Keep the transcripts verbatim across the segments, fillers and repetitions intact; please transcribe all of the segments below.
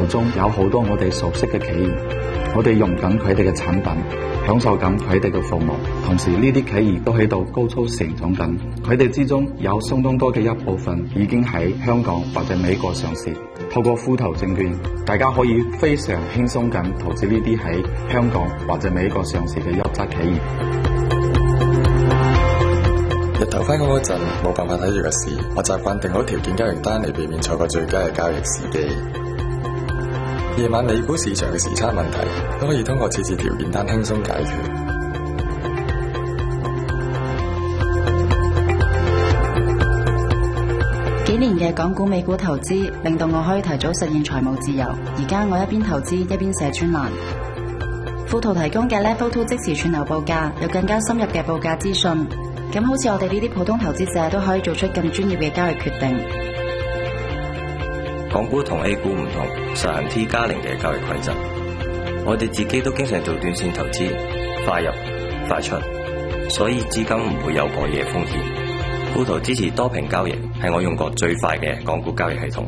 中有好多我哋熟悉嘅企業，我哋用緊佢哋嘅產品，享受緊佢哋嘅服務，同時呢啲企業都喺度高速成長緊，佢哋之中有相當多嘅一部分已經喺香港或者美國上市。透過富途證券，大家可以非常輕鬆咁投資呢啲喺香港或者美國上市嘅優質企業。 日頭返工嗰陣冇辦法睇住個市，我習慣定好條件交易單嚟避免錯過最佳嘅交易時機。夜晚美股市場嘅時差問題都可以通過設置條件單輕鬆解決。 幾年嘅港股美股投資令到我可以提早實現財務自由。而家我一邊投資一邊寫專欄。富途提供嘅 Level Two 即時串流報價，有更加深入嘅報價資訊。咁好似我哋呢啲普通投資者都可以做出更專業嘅交易決定。 港股同 A 股唔同，實行 T 加零嘅交易規則。我哋自己都經常做短線投資，快入快出，所以資金唔會有過夜風險。富途支持多屏交易，係我用過最快嘅港股交易系統。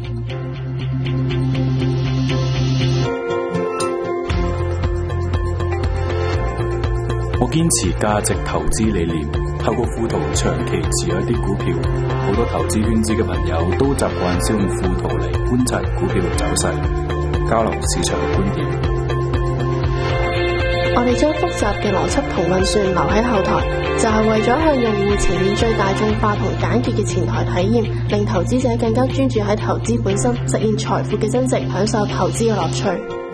我堅持價值投資理念，透過富途長期持有一啲股票。好多投資圈子嘅朋友都習慣使用富途嚟觀察股票嘅走勢，交流市場嘅觀點。 我哋將複雜嘅邏輯同運算留喺後台，就係為咗向用戶呈現最大眾化同簡潔嘅前台體驗，令投資者更加專注喺投資本身，實現財富嘅增值，享受投資嘅樂趣。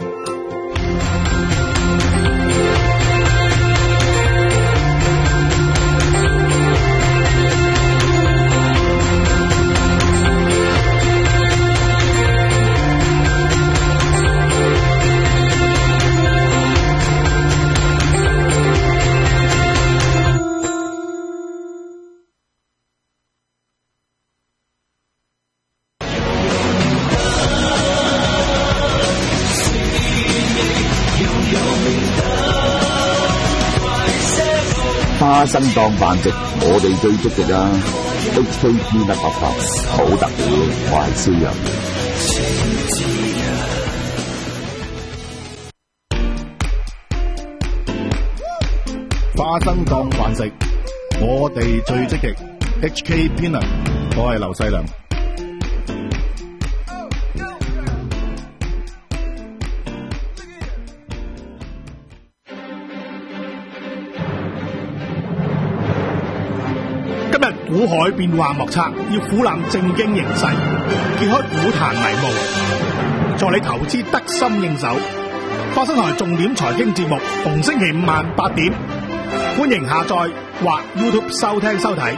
花生當飯食，我哋最積極啊 ！H K P 得合合，好特別，我係蕭陽。 花生當飯食，我哋最積極。H K Pinner， 我係劉世良。今日股海變幻莫測，要俯瞰正經形勢，揭開股壇迷霧，助你投資得心應手。花生台重點財經節目，逢星期五晚八點，歡迎下載或 YouTube 收聽收睇。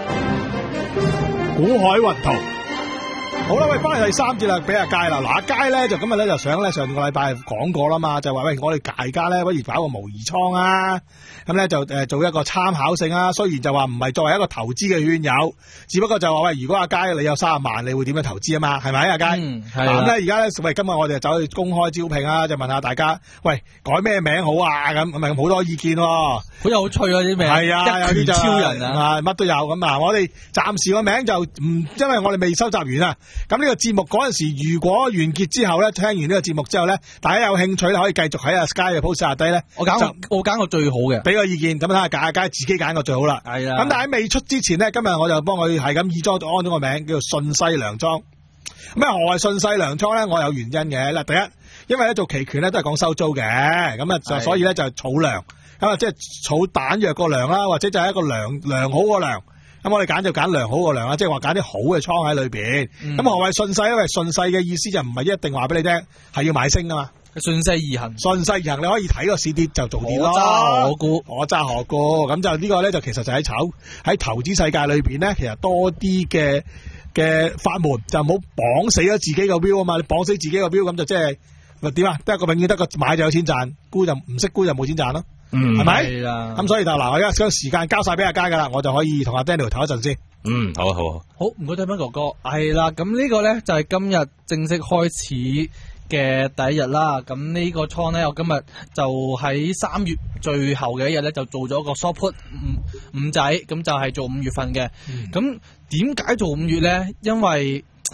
股海雲圖。好啦，喂，翻嚟第三節啦，俾阿佳啦。嗱，阿佳咧就今日咧就想咧上個禮拜講過啦嘛，就話喂，我哋大家咧不如搞個模擬倉啊，咁咧就誒做一個參考性啊。雖然就話唔係作為一個投資嘅圈友，只不過就話喂，如果阿佳你有三十萬，你會點樣投資啊嘛？係咪阿佳？嗯，係。咁咧而家咧喂，今日我哋就走去公開招聘啊，就問下大家，喂，改咩名好啊？咁咁咪好多意見喎，好有趣啊啲名。係啊，有啲就超人啊，乜都有咁啊。我哋暫時個名就唔，因為我哋未收集完啊。咁呢個節目嗰陣時，如果完結之後咧，聽完呢個節目之後咧，大家有興趣咧，可以繼續喺阿 Sky 嘅 post 下低咧，我揀我揀個最好嘅，俾個意見，咁睇下揀，梗係自己揀個最好啦。係啊。咁但係喺未出之前咧，今日我就幫佢係咁以裝安咗個名，叫做順勢糧倉。咁啊，何謂順勢糧倉咧？我有原因嘅。嗱，第一，因為咧做期權咧都係講收租嘅，咁啊就所以咧就係儲糧，咁啊即係儲彈藥個糧啦，或者就係一個良良好個糧。咁我哋揀就揀良好個糧啦，即係話揀啲好嘅倉喺裏邊。咁、嗯、何謂順勢？因為順勢嘅意思就唔係一定話俾你聽係要買升噶嘛，順勢而行。順勢而行，你可以睇個市跌就做跌咯。我揸我估，我揸我估。咁就呢個咧就其實就喺炒喺投資世界裏邊咧，其實多啲嘅嘅法門就唔好綁死咗自己個標啊嘛。你綁死自己個標咁就即係咪點啊？得一個永遠得個買就有錢賺，沽就唔識沽就冇錢賺咯。嗯，係咪？係啦。咁所以就嗱，我而家將時間交晒俾阿佳噶啦，我就可以同阿 Daniel 唞一陣先。嗯，好啊，好啊。好，唔該，斌哥哥。係啦，咁呢個咧就係今日正式開始嘅第一日啦。咁呢個倉咧，我今日就喺三月最後嘅一日咧，就做咗個 short put 五五仔，咁就係做五月份嘅。咁點解做五月咧？因為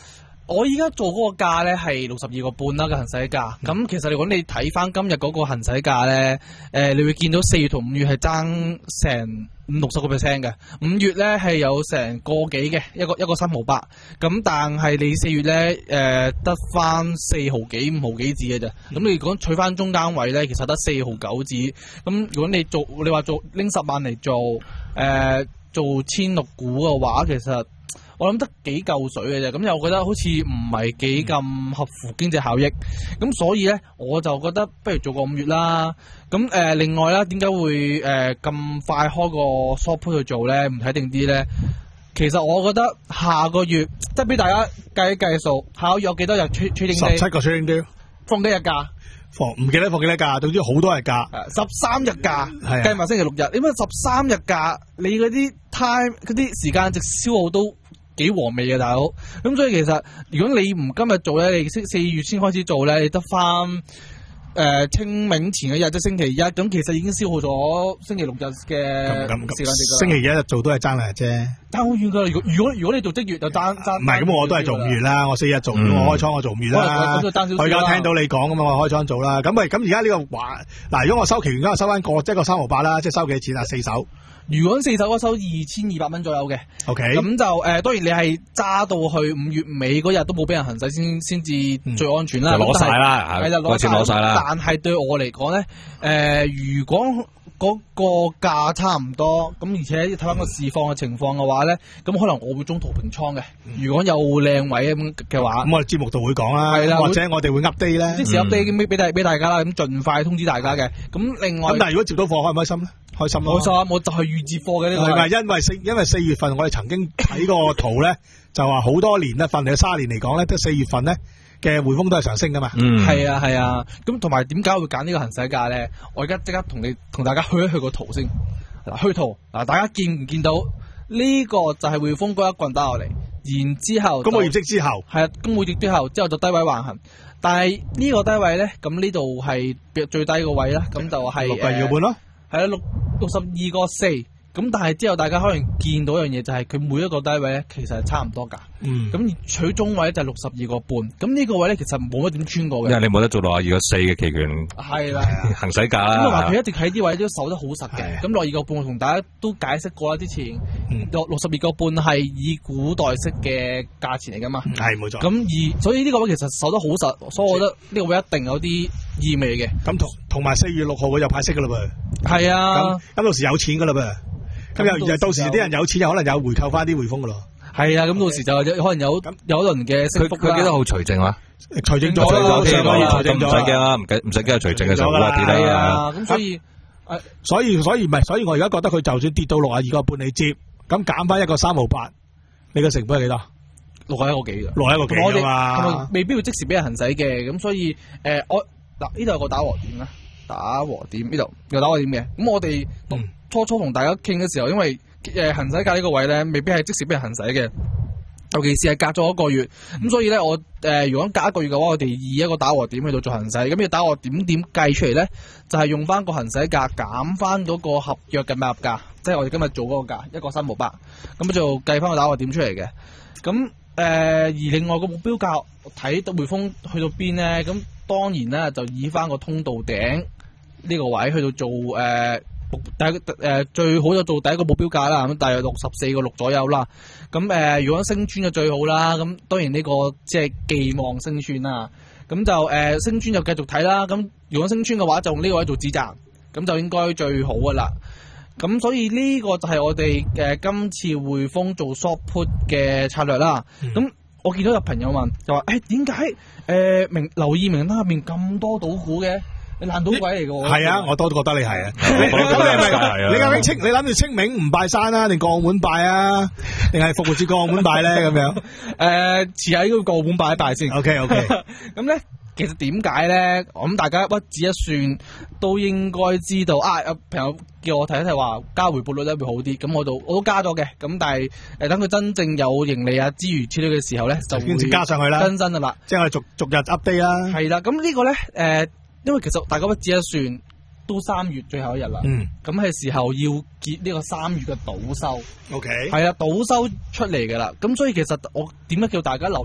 我依家做嗰個價咧係六十二個半啦嘅行使價，咁、嗯、其實如果你睇翻今日嗰個行使價咧，誒、呃，你會見到四月同五月係爭成五六十個 percent 嘅，五月咧係有成個幾嘅一個一個三毫八，咁但係你四月咧誒得翻四毫幾五毫幾字嘅啫，咁、嗯、你如果取翻中間位咧，其實得四毫九字，咁如果你做你話做拎十萬嚟做誒、呃、做千六股嘅話，其實我諗得幾嚿水嘅啫，咁又覺得好似唔係幾咁合乎經濟效益，咁所以咧我就覺得不如做個五月啦。咁誒、呃，另外啦，點解會誒咁、呃、快開個 short put 去做咧？唔睇定啲咧？其實我覺得下個月即係俾大家計一計數，下個月有幾多日 trading day？ 十七個 trading day， 放幾日假？ 放唔記得放幾多假？總之好多日假， 十三日假，計埋星期六日。因為十三日假，你嗰啲 time 嗰啲時間值消耗都幾和味嘅，大佬。咁所以其實如果你唔今日做咧，你四四月先開始做咧，你得翻誒清明前一日即係星期一，咁其實已經消耗咗星期六日嘅時間值。 星期一日做都係爭兩日啫， 爭好遠噶。如果如果如果你做即月就爭爭。唔係， 咁我都係做五月啦。我四日做，嗯、我開倉我做五月啦。我而家聽到你講咁啊，我開倉做啦。咁喂，咁而家呢個話嗱，如果我收期完，而家我收翻個即係個三毫八啦，即係收幾錢啊？四手。 如果四手嗰收二千二百蚊左右嘅 ，OK， 咁就誒、呃，當然你係揸到去五月尾嗰日都冇俾人行使先先至最安全啦， 攞晒啦， 係啦，攞錢攞晒啦。 但係對我嚟講咧，誒、呃，如果嗰個價差唔多，咁而且睇翻個市況嘅情況嘅話咧，咁可能我會中途平倉嘅。如果有靚位咁嘅話， 咁我哋節目度會講啦，係啦，或者我哋會 update 咧， 即時 update 俾俾大俾大家啦，咁盡快通知大家嘅。咁另外， 咁但係如果接到貨開唔開心咧？開心咯， 開心，我就係預接貨嘅呢個。 係咪？因為四因為四月份我哋曾經睇個圖咧，就話好多年咧，份嚟卅年嚟講咧，得四月份咧嘅匯豐都係上升噶嘛。 嗯，係啊係啊。咁同埋點解會揀呢個行使價咧？我而家即刻同你同大家去一去個圖先。嗱，去圖嗱，大家見唔見到呢個就係匯豐嗰一棍打落嚟，然之後公布業績之後， 係啊，公布業績之後之後就低位橫行。但係呢個低位咧，咁呢度係最低個位啦，咁就係六個二個半咯。 係啦，六六十二個四，咁但係之後大家可能見到一樣嘢，就係佢每一個低位咧，其實係差唔多價。嗯，咁取中位咧就係六十二個半，咁呢個位咧其實冇乜點穿過嘅。 因為你冇得做六十二個四嘅期權。 係啦， 行使價啦。 咁同埋佢一直喺啲位都守得好實嘅。咁六十二個半我同大家都解釋過啦，之前六六十二個半係以古代式嘅價錢嚟噶嘛。 係冇錯。 咁而所以呢個位其實守得好實，所以我覺得呢個位一定有啲意味嘅。 咁同同埋四月六號佢又派息噶啦噃。 係啊， 咁到時有錢噶啦噃，咁又到時啲人有錢，又可能有回購翻啲匯豐噶咯。 係啊，咁到時就可能有有一輪嘅升幅啦。 佢幾多號除淨話？ 除淨咗啦， 除淨咗，唔使驚啦，唔使唔使驚除淨嘅時候啦， 係啊，咁所以誒， 所以所以唔係，所以我而家覺得佢就算跌到六啊二個半你接，咁減翻一個三毫八，你嘅成本係幾多？ 六啊一個幾嘅， 六啊一個幾啊嘛， 同埋未必會即時俾人行使嘅，咁所以誒，我嗱呢度有個打和點啦。打和點呢度又打和點嘅，咁我哋初初同大家傾嘅時候，因為誒、呃、行使價呢個位咧，未必係即時俾人行使嘅，尤其是係隔咗一個月，咁、嗯、所以咧我誒、呃、如果隔一個月嘅話，我哋以一個打和點去到做行使，咁要打和點點計出嚟咧，就係、是、用翻個行使價減翻嗰個合約嘅買入價，即係我哋今日做嗰個價一個三毫八，咁就計翻個打和點出嚟嘅，咁誒、呃、而另外個目標價睇到匯豐去到邊咧，咁當然咧就以翻個通道頂。呢個位去到做誒、呃、第一誒、呃、最好就做第一個目標價啦，咁大約六十四個六左右啦。咁誒、呃、如果升穿就最好啦。咁當然呢個即係寄望升穿啦。咁就誒、呃、升穿就繼續睇啦。咁如果升穿嘅話，就用呢個位做止賺，咁就應該最好噶啦。咁所以呢個就係我哋誒、呃、今次匯豐做 short put 嘅策略啦。咁、嗯、我見到有朋友問就話：誒點解誒名留意名單入面咁多賭股嘅？你爛賭鬼嚟嘅喎，係啊，我都覺得你係啊。你你究竟清你諗住清明唔拜山啊，定過澳門拜啊，定係復活節過澳門拜咧咁樣？ 誒，遲喺個過澳門拜一拜先。 OK OK。 咁咧，其實點解咧？我諗大家屈指一算都應該知道啊。有朋友叫我睇一睇話加回報率咧會好啲，咁我就我都加咗嘅。咁但係誒，等佢真正有盈利啊之餘之類嘅時候咧，就會加上去啦， 更新噶啦。 即係我哋逐逐日 update 啦。 係啦，咁呢個咧誒。因為其實大家屈指一算，都三月最後一日啦。嗯，咁係時候要結呢個三月嘅賭收。 O K， 係啊，賭收出嚟嘅啦。咁所以其實我點解叫大家留意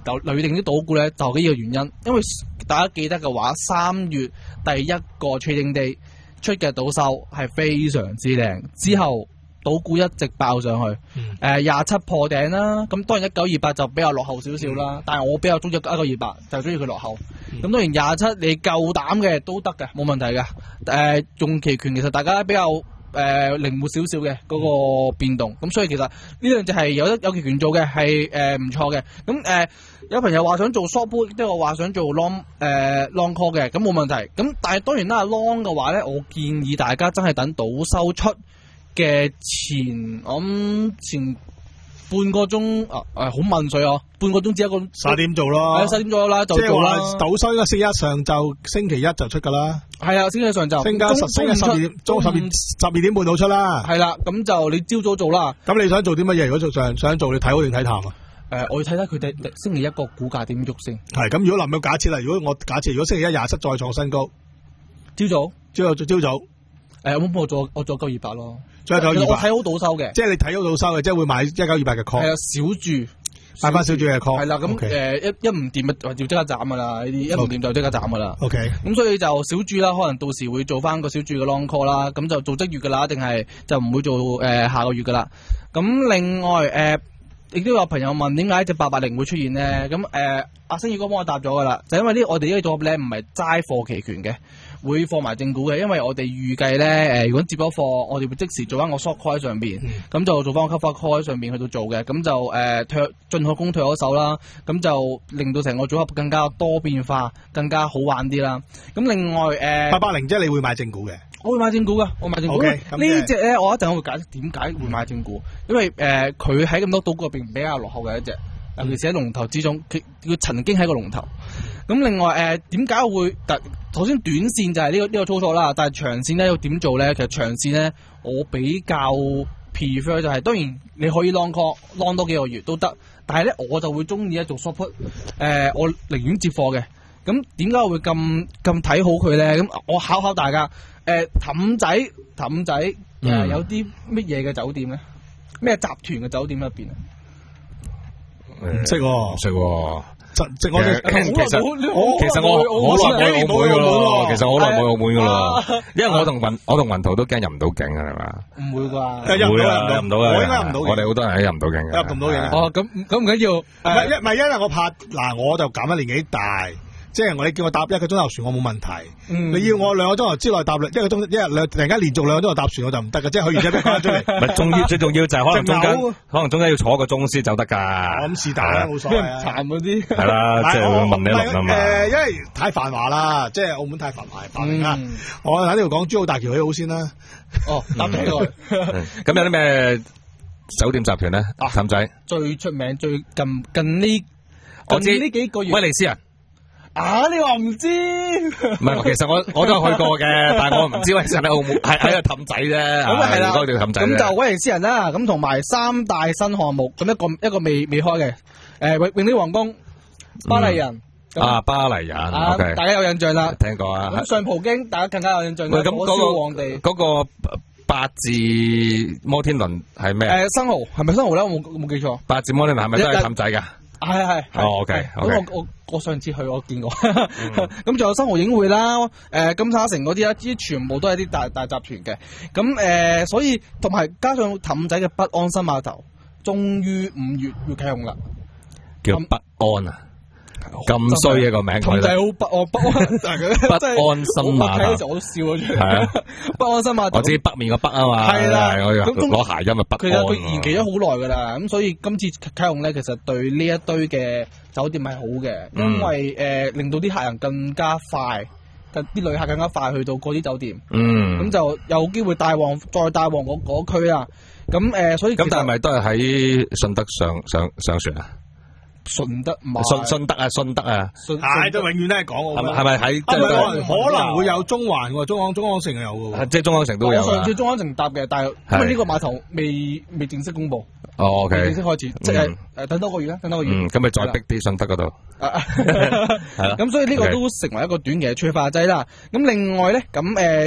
留留定啲賭股咧，就係呢個原因。因為大家記得嘅話，三月第一個 trading day 出嘅賭收係非常之靚，之後賭股一直爆上去，誒廿七破頂啦。咁當然一九二八就比較落後少少啦，嗯、但係我比較中意一九二八，就中意佢落後。咁、嗯、當然廿七你夠膽嘅都得嘅，冇問題嘅。誒、呃、用期權其實大家比較誒、呃、靈活少少嘅嗰個變動，咁所以其實呢兩隻係有得有期權做嘅，係誒唔錯嘅。咁誒、呃、有朋友話想做 short put， 即係我話想做 long 誒、呃、long call 嘅，咁冇問題。咁但係當然啦 ，long 嘅話咧，我建議大家真係等賭收出嘅前，我諗前半個鐘啊，誒好問水啊，半個鐘至一個十點做咯， 係十點咗啦，就做啦。 賭收應該星期一上晝，星期一就出噶啦。係啊， 星期一上晝， 星期十星期十二點，中十二十二點半到出啦。 係啦，咁就你朝早做啦。 咁你想做啲乜嘢？如果做想想做，你睇好定睇淡啊？ 誒、呃，我要睇睇佢哋星期一個股價點喐先。係咁，如果林有假設啦，如果我假設如果星期一廿七再創新高， 朝早， 朝早朝早，誒、 呃，咁我做我做九二八咯。 再九二八， 我睇好賭收嘅， 即係你睇好賭收嘅，即係會買一九二八嘅 call。 係啊，小注。 買翻小注嘅 call， 係啦，咁誒一一唔掂咪就即刻斬噶啦，呢啲一唔掂就即刻斬噶啦。 OK， 咁所以就小注啦，可能到時會做翻個小注嘅 long call 啦，咁就做即月噶啦，定係就唔會做誒、呃、下個月噶啦。咁另外誒，亦、呃、都有朋友問點解隻八八零會出現咧？咁誒，阿星宇哥幫我答咗噶啦，就因為呢我哋呢個組合咧唔係齋貨期權嘅。會放埋正股嘅，因為我哋預計咧，誒，如果接咗貨，我哋會即時做翻個 short call 喺上邊，咁、嗯、就做翻個 cover call 喺上邊去到做嘅，咁就誒退進可攻退可守啦，咁就令到成個組合更加多變化，更加好玩啲啦。咁另外誒， 八八零即係你會買正股嘅， 我會買正股噶，我買正股。Okay, 呢隻咧，我一陣我會解釋點解會買正股，因為誒佢喺咁多賭股入邊比較落後嘅一隻，尤其是喺龍頭之中，佢佢曾經係個龍頭。咁另外誒，點解會特？首先短線就係呢、這個呢、這個操作啦，但係長線咧要點做咧？其實長線咧，我比較 prefer 就係、是，當然你可以 long call long 多幾個月都得，但係咧我就會中意咧做 short put，誒、呃，我寧願接貨嘅。咁點解我會咁咁睇好佢咧？咁我考考大家，誒、呃，氹仔氹仔誒、呃、有啲乜嘢嘅酒店咧？咩集團嘅酒店入邊啊？ 唔識喎，唔識喎。 其實我其實我好耐冇澳門噶咯，其實我好耐冇澳門噶咯，因為我同雲我同雲圖都驚入唔到境啊，係嘛？ 唔會啩？ 唔會啊，入唔到啊， 我應該入唔到。 我哋好多人都入唔到境嘅， 入唔到境。 哦，咁咁唔緊要， 唔係一唔係因為我怕嗱，我就減咗年紀大。即係我你叫我搭一個鐘頭船，我冇問題。嗯、你要我兩個鐘頭之內搭一個鐘一日兩突然間連續兩個鐘頭搭船，我就唔得㗎。即係佢而家都翻出嚟。唔係重要，最重要就係可能中間，可能中間要坐一個鐘先走得㗎。 咁是但啦，冇所謂啊。 殘嗰啲係啦，即係會問你一輪啊嘛。 誒，因為太繁華啦，即係澳門太繁華，繁榮啦。我喺呢度講珠澳大橋起好先啦。 哦，搭起來。 咁有啲咩酒店集團咧？氹仔最出名最近近呢近呢幾個月。 威尼斯人。 啊！你話唔知？ 唔係，其實我我都有去過嘅，但係我唔知威尼斯人喺澳門係喺個氹仔啫。咁啊係啦，嗰條氹仔。 咁就威尼斯人啦，咁同埋三大新項目，咁一個一個未未開嘅，誒永永利皇宮、巴黎人。 啊，巴黎人。啊， 大家有印象啦。 聽過啊。 咁上葡京，大家更加有印象。 喂，咁嗰個皇帝嗰個八字摩天輪係咩？ 誒，生蠔係咪生蠔咧？我冇冇記錯。 八字摩天輪係咪都係氹仔㗎？ 係係係， 哦 OK， 咁我我我上次去我見過，咁仲有生蠔影匯啦，誒金沙城嗰啲啦，呢啲全部都係啲大大集團嘅，咁誒所以同埋加上氹仔嘅北安新碼頭，終於五月要啟用啦， 叫北安啊，咁衰嘅個名， 氹仔好北安北安， 北安新碼頭， 睇嗰時我都笑咗出嚟，係啊，北安新碼頭， 我知北面個北啊嘛， 係啦， 咁攞諧音咪北安， 其實佢延期咗好耐噶啦，咁所以今次啟用咧，其實對呢一堆嘅酒店係好嘅，因為誒令到啲客人更加快，啲旅客更加快去到嗰啲酒店，嗯，咁就有機會帶旺再帶旺嗰嗰區啊，咁誒所以咁但係咪都係喺順德上上上船啊？ 順德唔係順順德啊，順德啊， 係都永遠都係講， 係咪係咪喺？ 可能可能會有中環喎，中港中港城有嘅， 即係中港城都有。 我上次中港城搭嘅，但係因為呢個碼頭未未正式公布。 哦，OK， 正式開始，即係誒等多個月啦，等多個月。 嗯，咁咪再逼啲順德嗰度。 係啦，咁所以呢個都成為一個短期嘅催化劑啦。咁另外咧，咁誒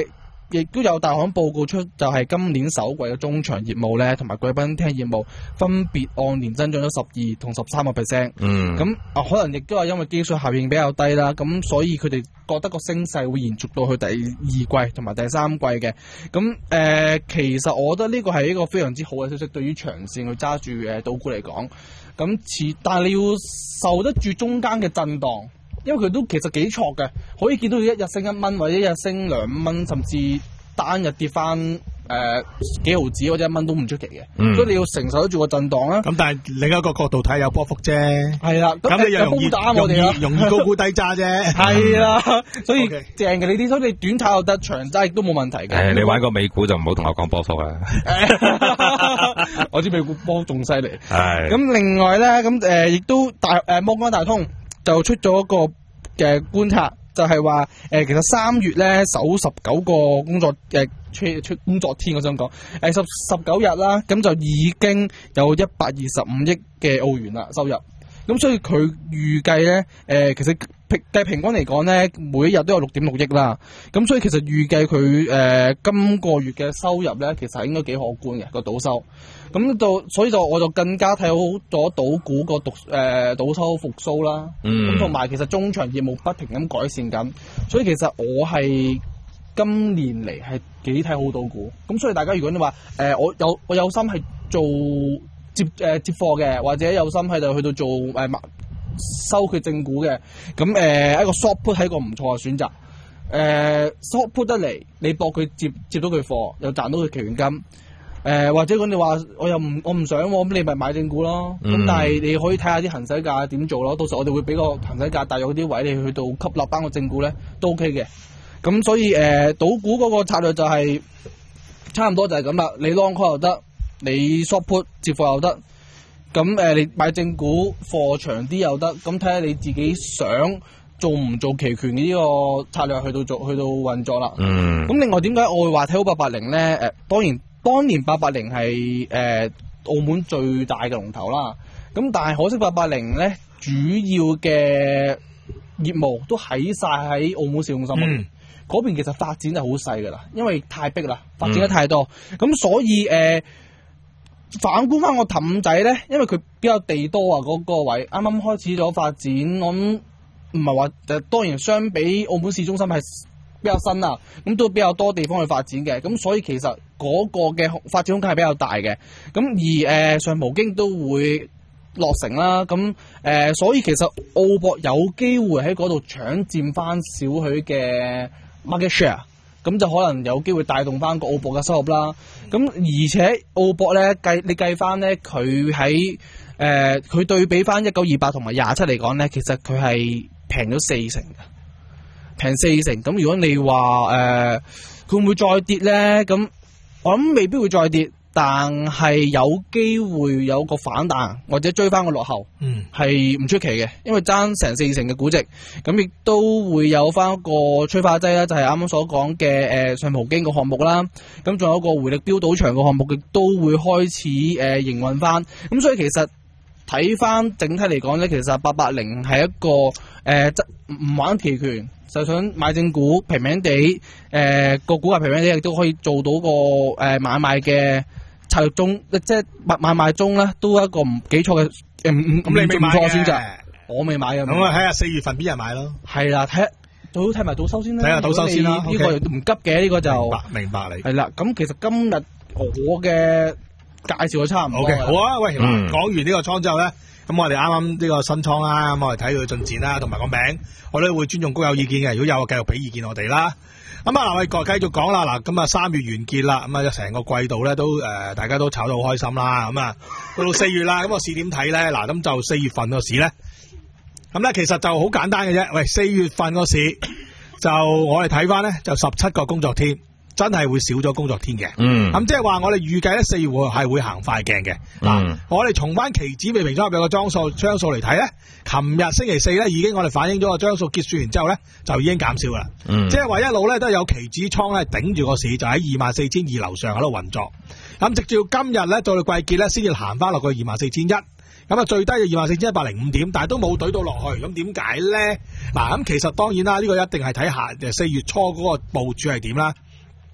亦都有大行報告出，就係今年首季嘅中場業務咧，同埋貴賓廳業務分別按年增長咗十二同十三個 percent。嗯，咁啊，可能亦都係因為基數效應比較低啦，咁所以佢哋覺得個升勢會延續到去第二季同埋第三季嘅。咁誒、呃，其實我覺得呢個係一個非常之好嘅消息，對於長線去揸住誒賭股嚟講。咁似，但係你要受得住中間嘅震盪。因為佢都其實幾錯嘅，可以見到佢一日升一蚊，或者一日升兩蚊，甚至單日跌翻誒、呃、幾毫子或者一蚊都唔出奇嘅。嗯、所以你要承受得住個震盪啦。 咁但係另一個角度睇有波幅啫。係啦， 咁你又容易打我哋啦，容易高估低揸啫。 係啦，所以正嘅呢啲，所以你短炒又得，長揸亦都冇問題嘅。 誒，你玩個美股就唔好同我講波幅啦。 我知美股波仲犀利。 係。 咁另外咧，咁誒亦都大誒摩根大通就出咗一個嘅觀察，就係話誒，其實三月咧首十九個工作誒出出工作天，我想講誒十十九日啦，咁就已經有一百二十五億嘅澳元啦收入。咁所以佢預計咧誒，其實平計平均嚟講咧，每一日都有六點六億啦。咁所以其實預計佢誒今個月嘅收入咧，其實係應該幾可觀嘅個賭收。咁到所以就我就更加睇好咗賭股個賭誒賭收復甦啦。咁同埋其實中場業務不停咁改善緊，所以其實我係今年嚟係幾睇好賭股。咁所以大家如果你話誒、呃、我有我有心係做接誒、呃、接貨嘅，或者有心喺度去到做誒、呃、收佢正股嘅，咁誒、呃、一個 short put 係一個唔錯嘅選擇。誒、呃、short put 得嚟，你博佢接接到佢貨，又賺到佢期權金。誒、呃、或者講你話我又唔我唔想喎，咁你咪買正股咯。咁、嗯、但係你可以睇下啲行使價點做咯。到時我哋會俾個行使價大約啲位你去到吸納翻個正股咧都 OK 嘅。咁所以誒賭股嗰個策略就係、是、差唔多就係咁啦。你 long call 又得，你 short put 接貨又得。咁誒、呃、你買正股貨長啲又得。咁睇下你自己想做唔做期權嘅呢個策略去到做去到運作啦。嗯。咁另外點解我會話睇好八八零咧？誒、呃、當然。當年八八零係誒澳門最大嘅龍頭啦，咁但係可惜八八零咧主要嘅業務都喺晒喺澳門市中心嗰邊，其實發展就好細噶啦，因為太逼啦，發展得太多，咁、嗯、所以誒、呃、反觀翻個氹仔咧，因為佢比較地多啊，嗰、嗰個位啱啱開始咗發展，我諗唔係話誒，當然相比澳門市中心係比較新啊，咁都比較多地方去發展嘅，咁所以其實嗰個嘅發展空間係比較大嘅，咁而誒、呃、上葡京都會落成啦，咁誒、呃、所以其實澳博有機會喺嗰度搶佔翻少許嘅 market share， 咁就可能有機會帶動翻個澳博嘅收入啦。咁而且澳博咧計你計翻咧，佢喺誒佢對比翻一九二八同埋廿七嚟講咧，其實佢係平咗四成嘅。平四成，咁如果你話誒，佢、呃、會唔會再跌咧？咁我諗未必會再跌，但係有機會有個反彈或者追翻個落後，嗯，係唔出奇嘅，因為爭成四成嘅估值，咁亦都會有翻一個催化劑啦，就係啱啱所講嘅誒上葡京個項目啦，咁仲有一個回力標賭場個項目，亦都會開始誒、呃、營運翻，咁所以其實睇翻整體嚟講咧，其實八八零係一個誒唔、呃、玩期權。就想買正股平平地，誒、呃、個股價平平地，亦都可以做到個誒、呃、買賣嘅策略中，即係買買賣中咧，都一個唔幾錯嘅，誒唔唔咁你未買嘅選擇，我未買嘅。咁啊，睇下四月份邊日買咯。係啦，睇最好睇埋賭收先啦。睇下賭收先啦。呢、okay. 個唔急嘅，呢、這個就明白明白你。係啦，咁其實今日我嘅介紹就差唔多。O、okay, K， 好啊，喂，講、嗯、完呢個倉之後咧。咁我哋啱啱呢個新倉啦，咁我哋睇佢進展啦，同埋個名，我都會尊重高友意見嘅。如果有，繼續俾意見我哋啦。咁啊，嗱，我哋繼續講啦。嗱，咁啊，三月完結啦，咁啊，成個季度咧都誒、呃，大家都炒得好開心啦。咁啊，到到四月啦，咁個市點睇咧？嗱，咁就四月份個市咧，咁咧其實就好簡單嘅啫。喂，四月份個市就我哋睇翻咧，就十七個工作天。真係會少咗工作天嘅，嗯，咁即係話我哋預計咧四月係會行快鏡嘅，嗱、嗯，我哋從翻期指未平倉入邊個張數張數嚟睇咧，琴日星期四咧已經我哋反映咗個張數結算完之後咧就已經減少噶啦，嗯，即係話一路咧都有期指倉咧頂住個市，就喺二萬四千二樓上喺度運作，咁直至今日咧到到季結咧先至行翻落去二萬四千一，咁啊最低就二萬四千一百零五點，但係都冇懟到落去，咁點解咧？嗱，咁其實當然啦，呢、這個一定係睇下四月初嗰個部署係點啦。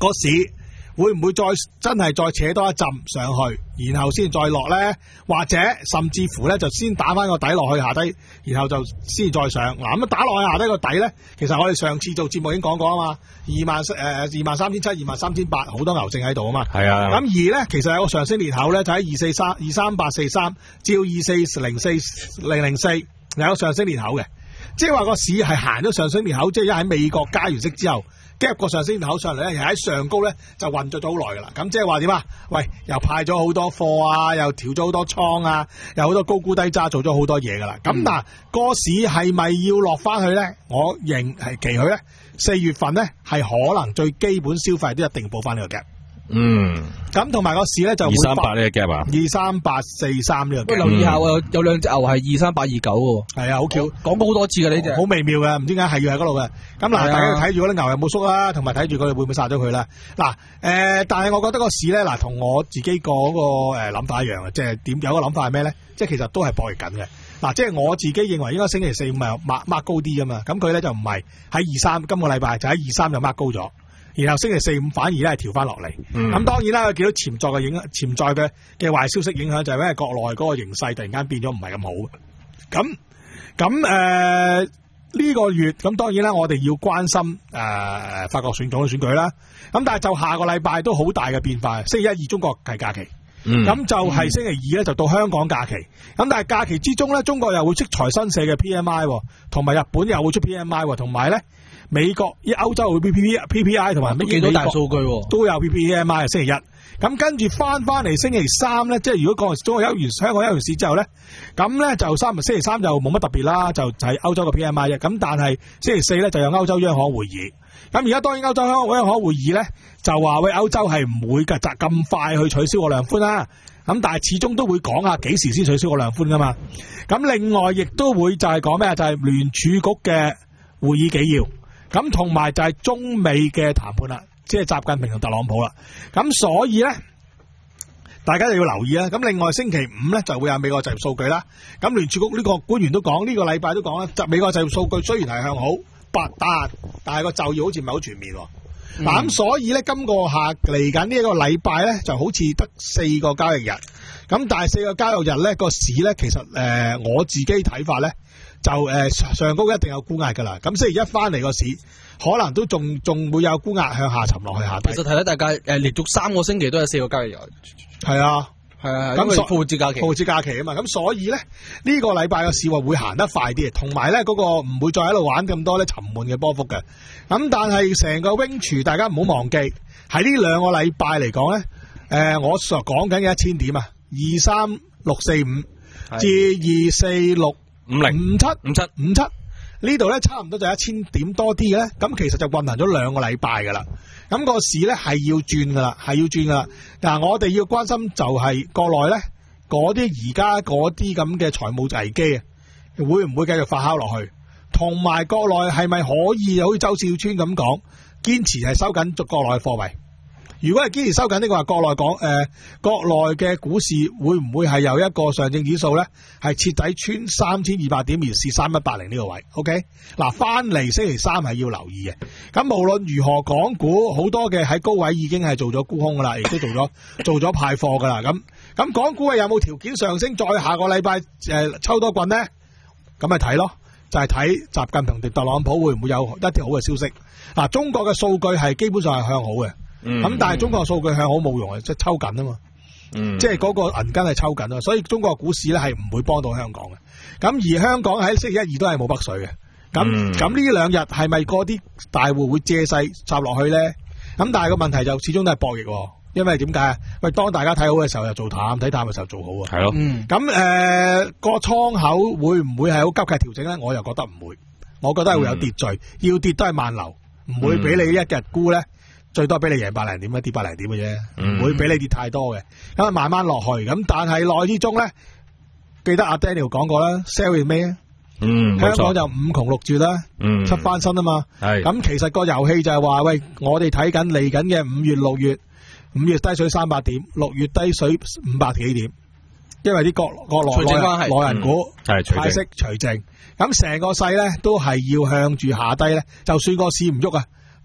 個市會唔會再真係再扯多一浸上去，然後先再落呢？或者甚至乎呢，就先打翻個底落去下低，然後就先再上。嗱咁打落去下低個底呢，其實我哋上次做節目已經講過啊嘛，二萬誒二萬三千七、二萬三千八，好多牛證喺度啊嘛。係啊。咁而呢，其實有個上升裂口呢，就喺二四三二三八四三至二四零四零零四有個上升裂口嘅，即係話個市係行咗上升裂口，即係一喺美國加完息之後。夾個上升裂口上嚟咧，又喺上高咧就運作咗好耐噶啦。咁即係話點啊？喂，又派咗好多貨啊，又調咗好多倉啊，有好多高估低揸，做咗好多嘢噶啦。咁、嗯、但係個市係咪要落翻去咧？我認係期許咧，四月份咧係可能最基本消費都一定補翻呢個夾。嗯，咁同埋個市咧就二三八呢個 gap 啊，二三八四三呢個 gap。留意下喎，有兩隻牛係二三八二九喎。係啊，好巧，講過好多次嘅呢隻，好微妙嘅，唔知點解係要喺嗰度嘅。咁嗱，大家睇住嗰啲牛有冇縮啦，同埋睇住佢哋會唔會殺咗佢啦。嗱，誒，但係我覺得個市咧，嗱，同我自己個嗰個誒諗法一樣嘅，即係點有個諗法係咩咧？即係其實都係博弈緊嘅。嗱，即係我自己認為應該星期四五係 mark mark 高啲噶嘛，咁佢咧就唔係喺二三，今個禮拜就喺二三就 mark 高咗。然後星期四五反而咧係調翻落嚟，咁、嗯、當然啦，佢見到潛在嘅影響、潛在嘅嘅壞消息影響就係因為國內嗰個形勢突然間變咗唔係咁好，咁咁誒呢個月咁當然啦，我哋要關心誒、呃、法國選總統選舉啦，咁但係就下個禮拜都好大嘅變化，星期一二中國係假期，咁、嗯、就係星期二咧就到香港假期，咁但係假期之中咧，中國又會出財新社嘅 P M I， 同埋日本又會出 P M I， 同埋咧。美國、依歐洲會 P P P P I 同埋咩幾多大數據都有 P P M I 星期一，咁跟住翻翻嚟星期三咧，即係如果講中國休完香港休完市之後咧，咁咧就三星期三就冇乜特別啦，就就係歐洲嘅 P M I 啫。咁但係星期四咧就有歐洲央行會議，咁而家當然歐洲央央行會議咧就話喂歐洲係唔會嘅就咁快去取消個量寬啦，咁但係始終都會講下幾時先取消個量寬噶嘛。咁另外亦都會就係講咩啊？就係聯儲局嘅會議紀要。咁同埋就係中美嘅談判啦，即係習近平同特朗普啦。咁所以咧，大家就要留意啦。咁另外星期五咧就會有美國就業數據啦。咁聯儲局呢個官員都講，呢、這個禮拜都講啦。就美國就業數據雖然係向好，但但係個就業好似唔係好全面。嗱、嗯，咁所以咧，今個下嚟緊呢一個禮拜咧，就好似得四個交易日。咁但係四個交易日咧，個市咧其實誒、呃、我自己睇法咧。就誒、呃、上高一定有沽壓噶啦，咁星期一翻嚟個市可能都仲仲會有沽壓向下沉落去下底。其實睇咧，大家誒連續三個星期都有四個交易日，係啊係啊，咁復活節假期，復活節假期啊嘛，咁所以咧呢、這個禮拜嘅市話會行得快啲，同埋咧嗰個唔會再喺度玩咁多咧沉悶嘅波幅嘅。咁但係成個 range 大家唔好忘記喺呢兩個禮拜嚟講咧，誒、呃、我所講緊嘅一千點啊，二三六四五至二四六。五零五七五七五七呢度咧差唔多就一千點多啲嘅咧，咁其實就運行咗兩個禮拜噶啦，咁、個市咧係要轉噶啦，係要轉噶啦。嗱，我哋要關心就係國內咧嗰啲而家嗰啲咁嘅財務危機啊，會唔會繼續發酵落去？同埋國內係咪可以好似周小川咁講，堅持係收緊國內嘅貨幣？如果係堅持收緊呢個話，國內講誒，國內嘅股市會唔會係有一個上證指數咧，係徹底穿三千二百點而試三一八零呢個位 ？OK， 嗱，翻嚟星期三係要留意嘅。咁無論如何，港股好多嘅喺高位已經係做咗沽空噶啦，亦都做咗做咗派貨噶啦。咁咁港股係有冇條件上升？再下個禮拜誒抽多棍咧？咁咪睇咯，就係睇習近平同特朗普會唔會有一啲好嘅消息。嗱，中國嘅數據係基本上係向好嘅。咁、嗯、但係中國數據向好冇用啊，即係抽緊啊嘛，嗯、即係嗰個銀根係抽緊啊，所以中國股市咧係唔會幫到香港嘅。咁而香港喺星期一二都係冇北水嘅。咁咁呢兩日係咪嗰啲大戶會借勢插落去咧？咁但係個問題就始終都係博弈，因為點解啊？喂，當大家睇好嘅時候又做淡，睇淡嘅時候做好啊。係咯。咁誒個倉口會唔會係好急劇調整咧？我又覺得唔會，我覺得係會有秩序，嗯、要跌都係慢流，唔會俾你一日沽咧。最多俾你贏百零點，跌百零點嘅啫，唔、嗯、會俾你跌太多嘅。咁啊，慢慢落去。咁但係內之中咧，記得阿 Daniel 講過啦 ，sell in May，嗯，香港就五窮六絕啦，嗯，出翻身啊嘛。係咁，其實個遊戲就係話，喂，我哋睇緊嚟緊嘅五月、六月，五月低水三百點，六月低水五百幾點，因為啲國國內內內人股係派息除淨，咁成個勢咧都係要向住下低咧，就算個市唔喐啊。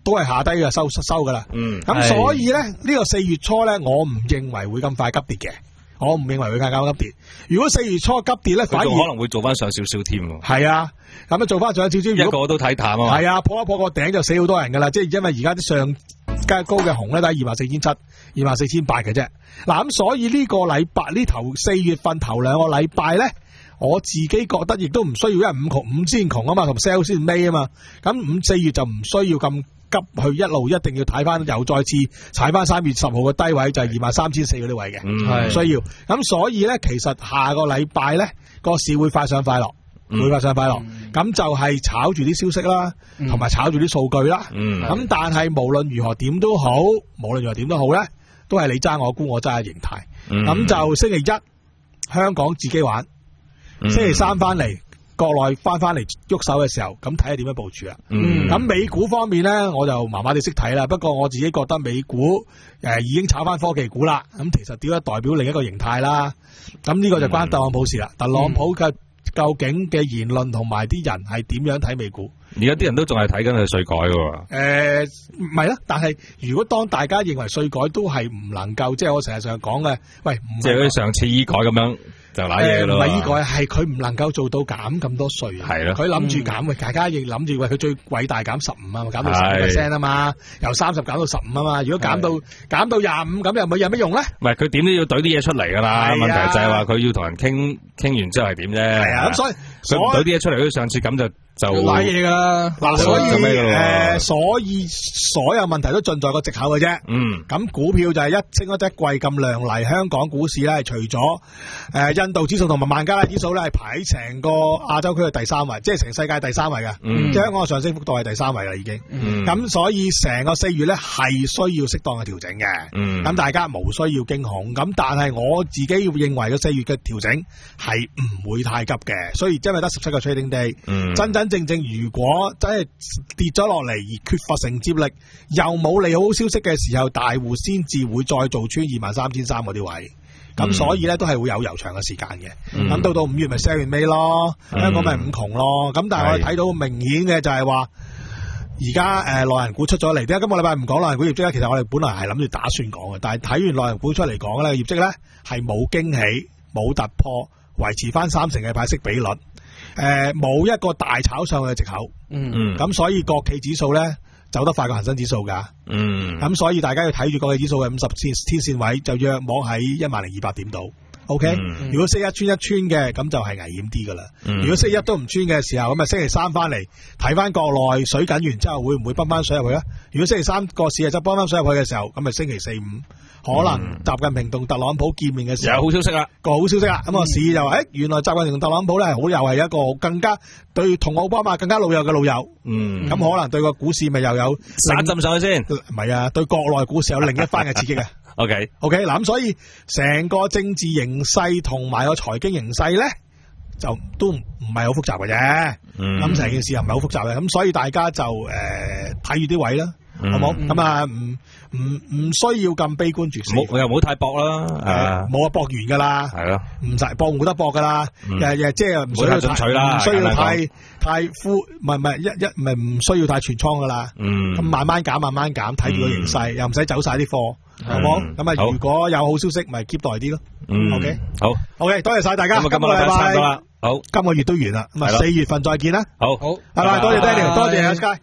都係下低嘅收收噶啦。 嗯， 咁所以咧呢、這個四月初咧，我唔認為會咁快急跌嘅。我唔認為會更加急跌。如果四月初急跌咧，反而可能會做翻上少少添。 係啊，咁啊做翻上少少。 一個都睇淡啊嘛。 係啊，破一破個頂就死好多人噶啦。即係因為而家啲上加高嘅紅咧都係二萬四千七、二萬四千八嘅啫。嗱咁，所以呢個禮拜呢頭四月份頭兩個禮拜咧，我自己覺得亦都唔需要，因為五窮五先窮啊嘛，同 sell 先尾啊嘛。咁五四月就唔需要咁急去一路，一定要睇翻，又再次踩翻三月十號嘅低位，就係二萬三千四嗰啲位嘅，唔需要。咁所以咧，其實下個禮拜咧個市會快上快落，嗯、會快上快落。咁、嗯、就係炒住啲消息啦，同埋、嗯、炒住啲數據啦。咁、嗯、但係無論如何點都好，無論如何點都好咧，都係你揸我沽，我揸嘅形態。咁、嗯、就星期一香港自己玩，嗯、星期三翻嚟。國內翻翻嚟喐手嘅時候，咁睇下點樣部署啦。咁、嗯、美股方面咧，我就麻麻地識睇啦。不過我自己覺得美股誒、呃、已經炒翻科技股啦。咁其實點解代表另一個形態啦？咁呢個就關特朗普事啦。嗯、特朗普嘅究竟嘅言論同埋啲人係點樣睇美股？ 而家啲人都仲係睇緊佢稅改喎。 誒唔係啦，但係如果當大家認為稅改都係唔能夠，即係我成日上講嘅，喂， 即係好似上次醫改咁樣。就嗱嘢咯，唔係呢個，係佢唔能夠做到減咁多稅。係咯，佢諗住減，大家亦諗住喂佢最偉大減十五啊，減到十五 percent 啊嘛，由三十減到十五啊嘛。如果減到減到廿五咁，又冇有乜用咧？唔係佢點都要懟啲嘢出嚟噶啦。問題就係話佢要同人傾傾完之後係點啫？係啊，咁所以佢唔懟啲嘢出嚟，好似上次咁就就瀨嘢噶啦。嗱，所以誒，所以所有問題都盡在個藉口嘅啫。嗯，咁股票就係一升一隻貴咁亮麗，香港股市咧，除咗誒印度指數同埋孟加拉指數咧係排喺成個亞洲區嘅第三位，即係成世界第三位嘅。嗯，即係香港嘅上升幅度係第三位啦，已經。嗯，咁所以成個四月咧係需要適當嘅調整嘅。嗯，咁大家無需要驚恐。咁但係我自己要認為個四月嘅調整係唔會太急嘅，所以因為得十七個 trading day。嗯，真真正正如果真係跌咗落嚟而缺乏承接力，又冇利好消息嘅時候，大戶先至會再做穿二萬三千三嗰啲位。咁、嗯、所以咧都係會有悠長嘅時間嘅，咁、嗯、到到五月咪 sell 完尾咯，嗯、香港咪五窮咯，咁但係我哋睇到明顯嘅就係話，而家誒內銀股出咗嚟，點解今個禮拜唔講內銀股業績咧？其實我哋本來係諗住打算講嘅，但係睇完內銀股出嚟講咧，業績咧係冇驚喜、冇突破，維持翻三成嘅派息比率，誒、呃、冇一個大炒上去嘅藉口，嗯，咁所以國企指數咧走得快過恒生指數噶，嗯，咁所以大家要睇住國企指數嘅五十天天線位，就約摸喺一萬零二百點度。OK，嗯、如果星期一穿一穿嘅，咁就係危險啲噶啦。嗯、如果星期一都唔穿嘅時候，咁啊星期三翻嚟睇翻國內水緊完之後，會唔會泵翻水入去啊？如果星期三個市啊就泵翻水入去嘅時候，咁啊星期四五可能習近平同特朗普見面嘅時候，有好消息啦，個好消息啦。咁啊、嗯、市就誒、欸，原來習近平同特朗普咧係好又係一個更加對同奧巴馬更加老友嘅老友。嗯，咁可能對個股市咪又有散浸上去先？唔係啊，對國內股市有另一番嘅刺激啊。OK OK 嗱，咁所以成個政治形勢同埋個財經形勢咧，就都唔係好複雜嘅啫。咁成、嗯、件事又唔係好複雜嘅，咁所以大家就誒睇住啲位啦，嗯、好冇？咁啊唔唔唔需要咁悲觀住先，冇又唔好太搏啦，冇啊搏完噶啦，係咯，唔使搏冇得搏噶啦，誒誒即係唔需要進取啦，唔需要太太敷，唔係唔係一一唔係唔需要太全倉噶啦，咁慢慢減慢慢減，睇住個形勢，又唔使走晒啲貨。好冇？咁啊，如果有好消息，咪 keep 耐啲咯。嗯，OK，好，OK，多謝晒大家。今個禮拜差唔多啦，好，今個月都完啦，咁啊，四月份再見啦。好，好，拜拜，多謝 Daniel，多謝阿 Sky。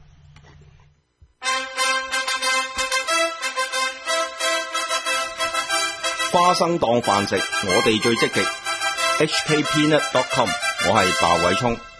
花生檔繁殖，我哋最積極。H K Peanut dot com， 我係鮑偉聰。